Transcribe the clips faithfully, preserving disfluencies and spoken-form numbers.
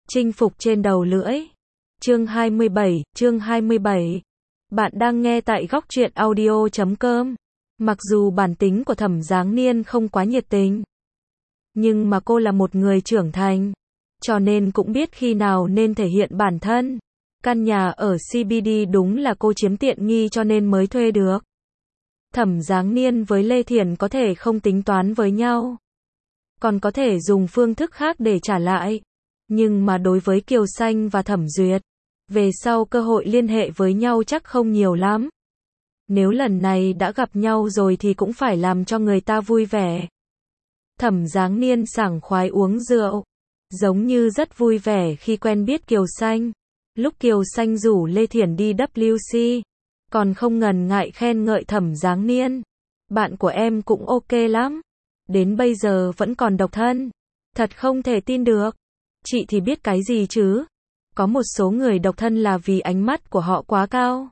Chinh phục trên đầu lưỡi. Chương hai mươi bảy, chương hai mươi bảy. Bạn đang nghe tại góc truyện audio chấm com. Mặc dù bản tính của Thẩm Giáng Niên không quá nhiệt tình, nhưng mà cô là một người trưởng thành, cho nên cũng biết khi nào nên thể hiện bản thân. Căn nhà ở xê bê đê đúng là cô chiếm tiện nghi cho nên mới thuê được. Thẩm Giáng Niên với Lê Thiển có thể không tính toán với nhau, còn có thể dùng phương thức khác để trả lại. Nhưng mà đối với Kiều Xanh và Thẩm Duyệt, về sau cơ hội liên hệ với nhau chắc không nhiều lắm. Nếu lần này đã gặp nhau rồi thì cũng phải làm cho người ta vui vẻ. Thẩm Giáng Niên sảng khoái uống rượu, giống như rất vui vẻ khi quen biết Kiều Xanh. Lúc Kiều Xanh rủ Lê Thiển đi vê kép xê, còn không ngần ngại khen ngợi Thẩm Giáng Niên. Bạn của em cũng ok lắm, đến bây giờ vẫn còn độc thân. Thật không thể tin được. Chị thì biết cái gì chứ. Có một số người độc thân là vì ánh mắt của họ quá cao.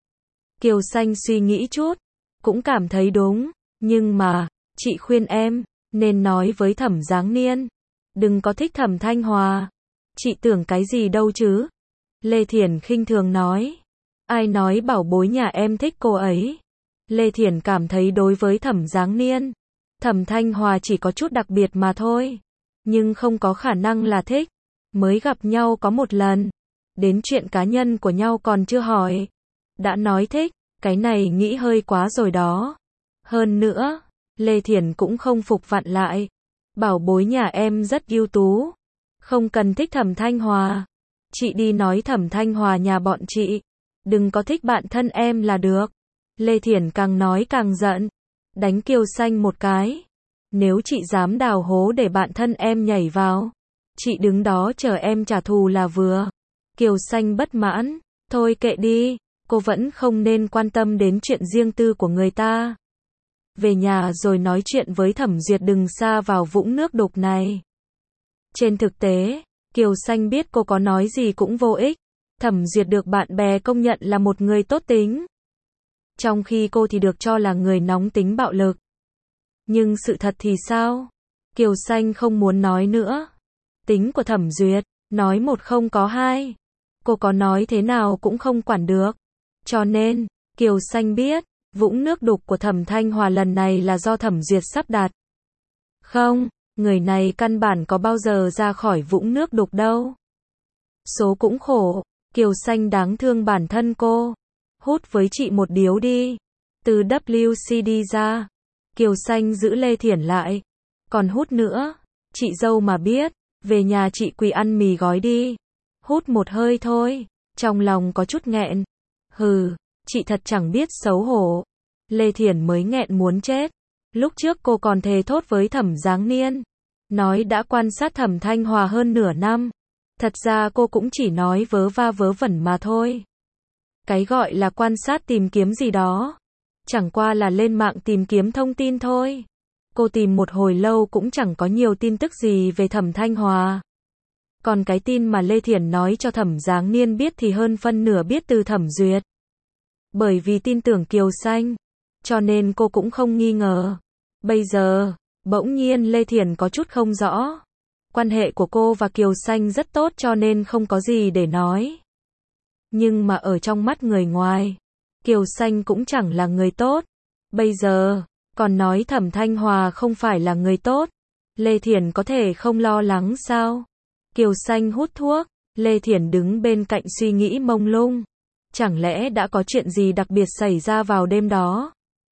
Kiều Xanh suy nghĩ chút, cũng cảm thấy đúng. Nhưng mà, chị khuyên em, nên nói với Thẩm Giáng Niên, đừng có thích Thẩm Thanh Hòa. Chị tưởng cái gì đâu chứ. Lê Thiển khinh thường nói. Ai nói bảo bối nhà em thích cô ấy. Lê Thiển cảm thấy đối với Thẩm Giáng Niên, Thẩm Thanh Hòa chỉ có chút đặc biệt mà thôi, nhưng không có khả năng là thích. Mới gặp nhau có một lần, đến chuyện cá nhân của nhau còn chưa hỏi, đã nói thích, cái này nghĩ hơi quá rồi đó. Hơn nữa, Lê Thiển cũng không phục vặn lại, bảo bối nhà em rất ưu tú, không cần thích Thẩm Thanh Hòa. Chị đi nói Thẩm Thanh Hòa nhà bọn chị, đừng có thích bạn thân em là được. Lê Thiển càng nói càng giận, đánh Kiều Xanh một cái. Nếu chị dám đào hố để bạn thân em nhảy vào, chị đứng đó chờ em trả thù là vừa. Kiều Xanh bất mãn, thôi kệ đi, cô vẫn không nên quan tâm đến chuyện riêng tư của người ta. Về nhà rồi nói chuyện với Thẩm Duyệt, đừng sa vào vũng nước đục này. Trên thực tế, Kiều Xanh biết cô có nói gì cũng vô ích. Thẩm Duyệt được bạn bè công nhận là một người tốt tính, trong khi cô thì được cho là người nóng tính bạo lực. Nhưng sự thật thì sao? Kiều Xanh không muốn nói nữa. Tính của Thẩm Duyệt, nói một không có hai. Cô có nói thế nào cũng không quản được. Cho nên, Kiều Xanh biết, vũng nước đục của Thẩm Thanh Hòa lần này là do Thẩm Duyệt sắp đặt. Không, người này căn bản có bao giờ ra khỏi vũng nước đục đâu. Số cũng khổ, Kiều Xanh đáng thương bản thân cô. Hút với chị một điếu đi. Từ vê kép xê đi ra, Kiều Xanh giữ Lê Thiển lại. Còn hút nữa, chị dâu mà biết, về nhà chị quỳ ăn mì gói đi. Hút một hơi thôi, trong lòng có chút nghẹn. Hừ, chị thật chẳng biết xấu hổ. Lê Thiển mới nghẹn muốn chết. Lúc trước cô còn thề thốt với Thẩm Giáng Niên, nói đã quan sát Thẩm Thanh Hòa hơn nửa năm. Thật ra cô cũng chỉ nói vớ va vớ vẩn mà thôi. Cái gọi là quan sát tìm kiếm gì đó, chẳng qua là lên mạng tìm kiếm thông tin thôi. Cô tìm một hồi lâu cũng chẳng có nhiều tin tức gì về Thẩm Thanh Hòa. Còn cái tin mà Lê Thiển nói cho Thẩm Giáng Niên biết thì hơn phân nửa biết từ Thẩm Duyệt. Bởi vì tin tưởng Kiều Xanh, cho nên cô cũng không nghi ngờ. Bây giờ, bỗng nhiên Lê Thiển có chút không rõ. Quan hệ của cô và Kiều Xanh rất tốt cho nên không có gì để nói. Nhưng mà ở trong mắt người ngoài, Kiều Xanh cũng chẳng là người tốt. Bây giờ, còn nói Thẩm Thanh Hòa không phải là người tốt. Lê Thiển có thể không lo lắng sao? Kiều Xanh hút thuốc, Lê Thiển đứng bên cạnh suy nghĩ mông lung. Chẳng lẽ đã có chuyện gì đặc biệt xảy ra vào đêm đó?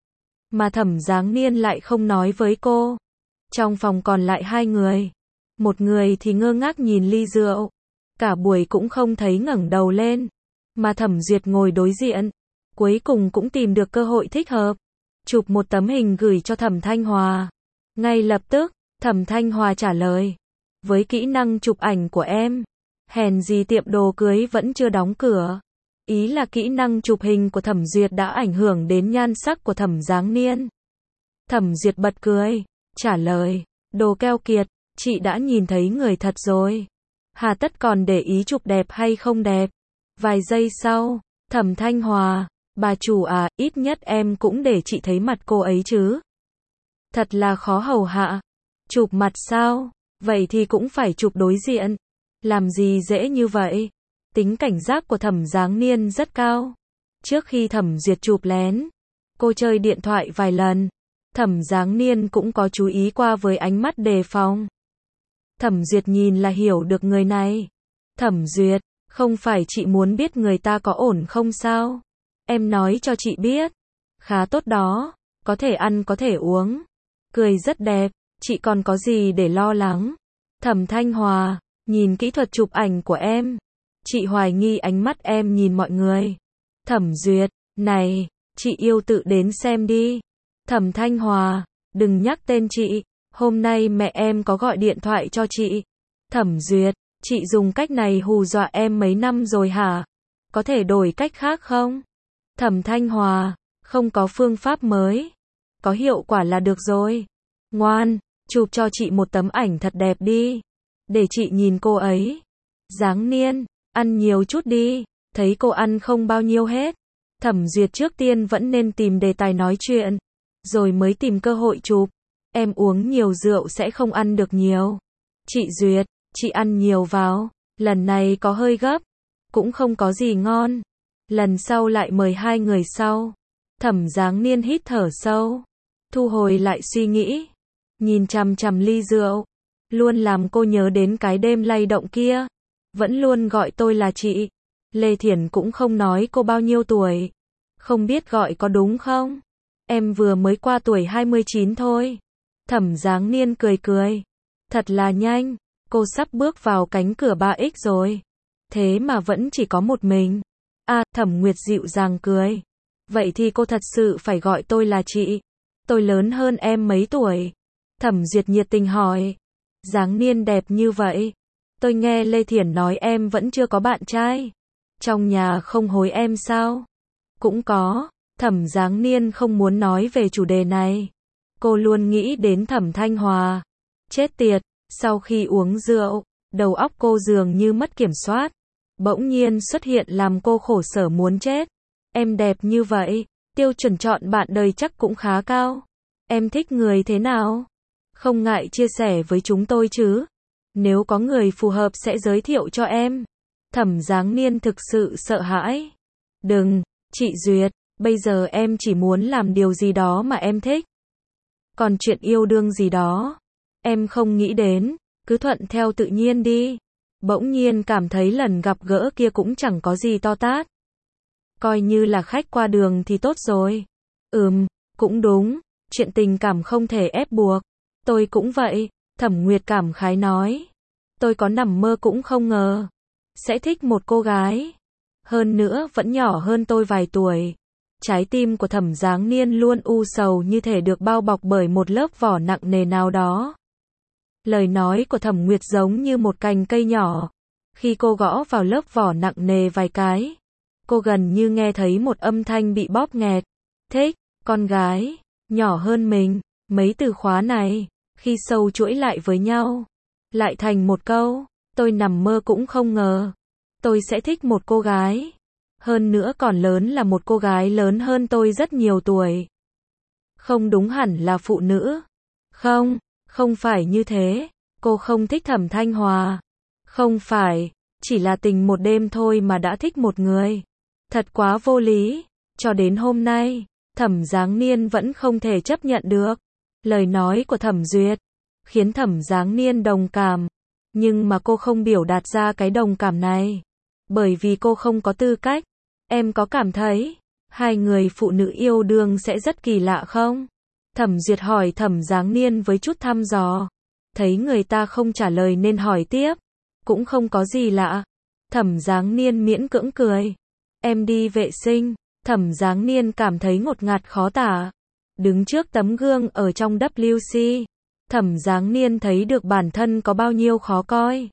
Mà Thẩm Giáng Niên lại không nói với cô. Trong phòng còn lại hai người. Một người thì ngơ ngác nhìn ly rượu, cả buổi cũng không thấy ngẩng đầu lên. Mà Thẩm Duyệt ngồi đối diện, cuối cùng cũng tìm được cơ hội thích hợp, chụp một tấm hình gửi cho Thẩm Thanh Hòa. Ngay lập tức, Thẩm Thanh Hòa trả lời, với kỹ năng chụp ảnh của em, hèn gì tiệm đồ cưới vẫn chưa đóng cửa. Ý là kỹ năng chụp hình của Thẩm Duyệt đã ảnh hưởng đến nhan sắc của Thẩm Giáng Niên. Thẩm Duyệt bật cười, trả lời, đồ keo kiệt, chị đã nhìn thấy người thật rồi. Hà tất còn để ý chụp đẹp hay không đẹp. Vài giây sau, Thẩm Thanh Hòa, bà chủ à, ít nhất em cũng để chị thấy mặt cô ấy chứ. Thật là khó hầu hạ. Chụp mặt sao? Vậy thì cũng phải chụp đối diện. Làm gì dễ như vậy? Tính cảnh giác của Thẩm Giáng Niên rất cao. Trước khi Thẩm Duyệt chụp lén, cô chơi điện thoại vài lần. Thẩm Giáng Niên cũng có chú ý qua với ánh mắt đề phòng. Thẩm Duyệt nhìn là hiểu được người này. Thẩm Duyệt, không phải chị muốn biết người ta có ổn không sao? Em nói cho chị biết. Khá tốt đó, có thể ăn có thể uống. Cười rất đẹp, chị còn có gì để lo lắng? Thẩm Thanh Hòa, nhìn kỹ thuật chụp ảnh của em. Chị hoài nghi ánh mắt em nhìn mọi người. Thẩm Duyệt, này, chị yêu tự đến xem đi. Thẩm Thanh Hòa, đừng nhắc tên chị, hôm nay mẹ em có gọi điện thoại cho chị. Thẩm Duyệt, chị dùng cách này hù dọa em mấy năm rồi hả? Có thể đổi cách khác không? Thẩm Thanh Hòa, không có phương pháp mới. Có hiệu quả là được rồi. Ngoan, chụp cho chị một tấm ảnh thật đẹp đi. Để chị nhìn cô ấy. Giáng Niên, ăn nhiều chút đi. Thấy cô ăn không bao nhiêu hết. Thẩm Duyệt trước tiên vẫn nên tìm đề tài nói chuyện. Rồi mới tìm cơ hội chụp. Em uống nhiều rượu sẽ không ăn được nhiều. Chị Duyệt, chị ăn nhiều vào. Lần này có hơi gấp. Cũng không có gì ngon. Lần sau lại mời hai người sau. Thẩm Giáng Niên hít thở sâu. Thu hồi lại suy nghĩ. Nhìn chằm chằm ly rượu. Luôn làm cô nhớ đến cái đêm lay động kia. Vẫn luôn gọi tôi là chị. Lê Thiển cũng không nói cô bao nhiêu tuổi. Không biết gọi có đúng không? Em vừa mới qua tuổi hai mươi chín thôi. Thẩm Giáng Niên cười cười. Thật là nhanh. Cô sắp bước vào cánh cửa ba x rồi. Thế mà vẫn chỉ có một mình. À, Thẩm Nguyệt dịu dàng cười. Vậy thì cô thật sự phải gọi tôi là chị. Tôi lớn hơn em mấy tuổi. Thẩm Duyệt nhiệt tình hỏi. Giáng Niên đẹp như vậy. Tôi nghe Lê Thiển nói em vẫn chưa có bạn trai. Trong nhà không hối em sao? Cũng có. Thẩm Giáng Niên không muốn nói về chủ đề này. Cô luôn nghĩ đến Thẩm Thanh Hòa. Chết tiệt, sau khi uống rượu, đầu óc cô dường như mất kiểm soát. Bỗng nhiên xuất hiện làm cô khổ sở muốn chết. Em đẹp như vậy, tiêu chuẩn chọn bạn đời chắc cũng khá cao. Em thích người thế nào? Không ngại chia sẻ với chúng tôi chứ. Nếu có người phù hợp sẽ giới thiệu cho em. Thẩm Giáng Niên thực sự sợ hãi. Đừng, chị Duyệt, bây giờ em chỉ muốn làm điều gì đó mà em thích. Còn chuyện yêu đương gì đó, em không nghĩ đến, cứ thuận theo tự nhiên đi. Bỗng nhiên cảm thấy lần gặp gỡ kia cũng chẳng có gì to tát. Coi như là khách qua đường thì tốt rồi. Ừm, cũng đúng, chuyện tình cảm không thể ép buộc. Tôi cũng vậy, Thẩm Nguyệt cảm khái nói. Tôi có nằm mơ cũng không ngờ. Sẽ thích một cô gái. Hơn nữa vẫn nhỏ hơn tôi vài tuổi. Trái tim của Thẩm Giáng Niên luôn u sầu như thể được bao bọc bởi một lớp vỏ nặng nề nào đó. Lời nói của Thẩm Nguyệt giống như một cành cây nhỏ. Khi cô gõ vào lớp vỏ nặng nề vài cái, cô gần như nghe thấy một âm thanh bị bóp nghẹt. Thích, con gái, nhỏ hơn mình. Mấy từ khóa này, khi sâu chuỗi lại với nhau, lại thành một câu. Tôi nằm mơ cũng không ngờ. Tôi sẽ thích một cô gái. Hơn nữa còn lớn là một cô gái lớn hơn tôi rất nhiều tuổi. Không đúng hẳn là phụ nữ. Không, không phải như thế. Cô không thích Thẩm Thanh Hòa. Không phải, chỉ là tình một đêm thôi mà đã thích một người. Thật quá vô lý. Cho đến hôm nay, Thẩm Giáng Niên vẫn không thể chấp nhận được. Lời nói của Thẩm Duyệt khiến Thẩm Giáng Niên đồng cảm. Nhưng mà cô không biểu đạt ra cái đồng cảm này. Bởi vì cô không có tư cách. Em có cảm thấy hai người phụ nữ yêu đương sẽ rất kỳ lạ không? Thẩm Duyệt hỏi Thẩm Giáng Niên với chút thăm dò. Thấy người ta không trả lời nên hỏi tiếp. Cũng không có gì lạ. Thẩm Giáng Niên miễn cưỡng cười. Em đi vệ sinh. Thẩm Giáng Niên cảm thấy ngột ngạt khó tả. Đứng trước tấm gương ở trong W C, Thẩm Giáng Niên thấy được bản thân có bao nhiêu khó coi.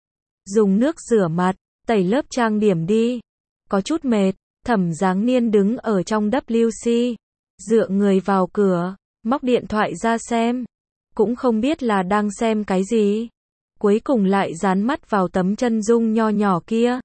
Dùng nước rửa mặt, tẩy lớp trang điểm đi. Có chút mệt, Thẩm Giáng Niên đứng ở trong W C, dựa người vào cửa, móc điện thoại ra xem. Cũng không biết là đang xem cái gì. Cuối cùng lại dán mắt vào tấm chân dung nho nhỏ kia.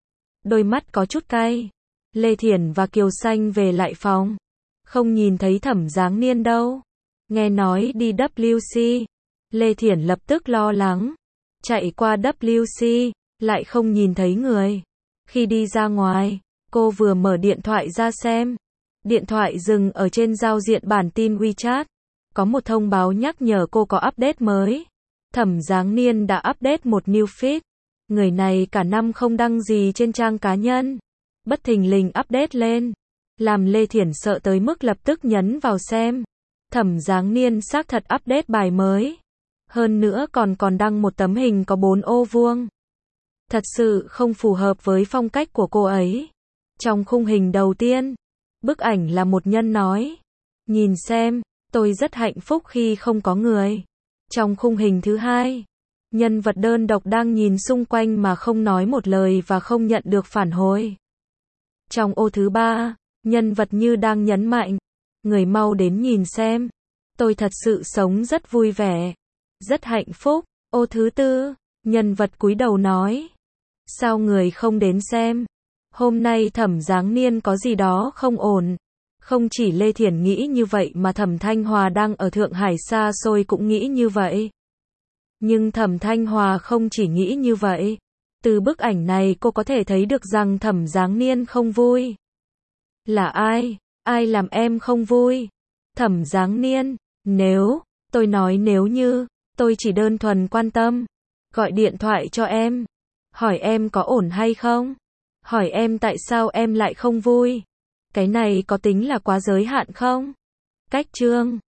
Đôi mắt có chút cay. Lê Thiển và Kiều Xanh về lại phòng. Không nhìn thấy Thẩm Giáng Niên đâu. Nghe nói đi W C. Lê Thiển lập tức lo lắng. chạy qua W C, lại không nhìn thấy người. Khi đi ra ngoài, cô vừa mở điện thoại ra xem. Điện thoại dừng ở trên giao diện bản tin WeChat. Có một thông báo nhắc nhở cô có update mới. Thẩm Giáng Niên đã update một new feed. Người này cả năm không đăng gì trên trang cá nhân. Bất thình lình update lên. Làm Lê Thiển sợ tới mức lập tức nhấn vào xem. Thẩm Giáng Niên xác thật update bài mới. Hơn nữa còn còn đăng một tấm hình có bốn ô vuông. Thật sự không phù hợp với phong cách của cô ấy. Trong khung hình đầu tiên, bức ảnh là một nhân nói. Nhìn xem, tôi rất hạnh phúc khi không có người. Trong khung hình thứ hai, nhân vật đơn độc đang nhìn xung quanh mà không nói một lời và không nhận được phản hồi. Trong ô thứ ba, nhân vật như đang nhấn mạnh. Người mau đến nhìn xem. Tôi thật sự sống rất vui vẻ. Rất hạnh phúc. Ô thứ tư, nhân vật cúi đầu nói. Sao người không đến xem? Hôm nay Thẩm Giáng Niên có gì đó không ổn. Không chỉ Lê Thiển nghĩ như vậy mà Thẩm Thanh Hòa đang ở Thượng Hải xa xôi cũng nghĩ như vậy. Nhưng Thẩm Thanh Hòa không chỉ nghĩ như vậy. Từ bức ảnh này cô có thể thấy được rằng Thẩm Giáng Niên không vui. Là ai? Ai làm em không vui? Thẩm Giáng Niên, nếu, tôi nói nếu như, tôi chỉ đơn thuần quan tâm. Gọi điện thoại cho em. Hỏi em có ổn hay không? Hỏi em tại sao em lại không vui? Cái này có tính là quá giới hạn không? Cách chương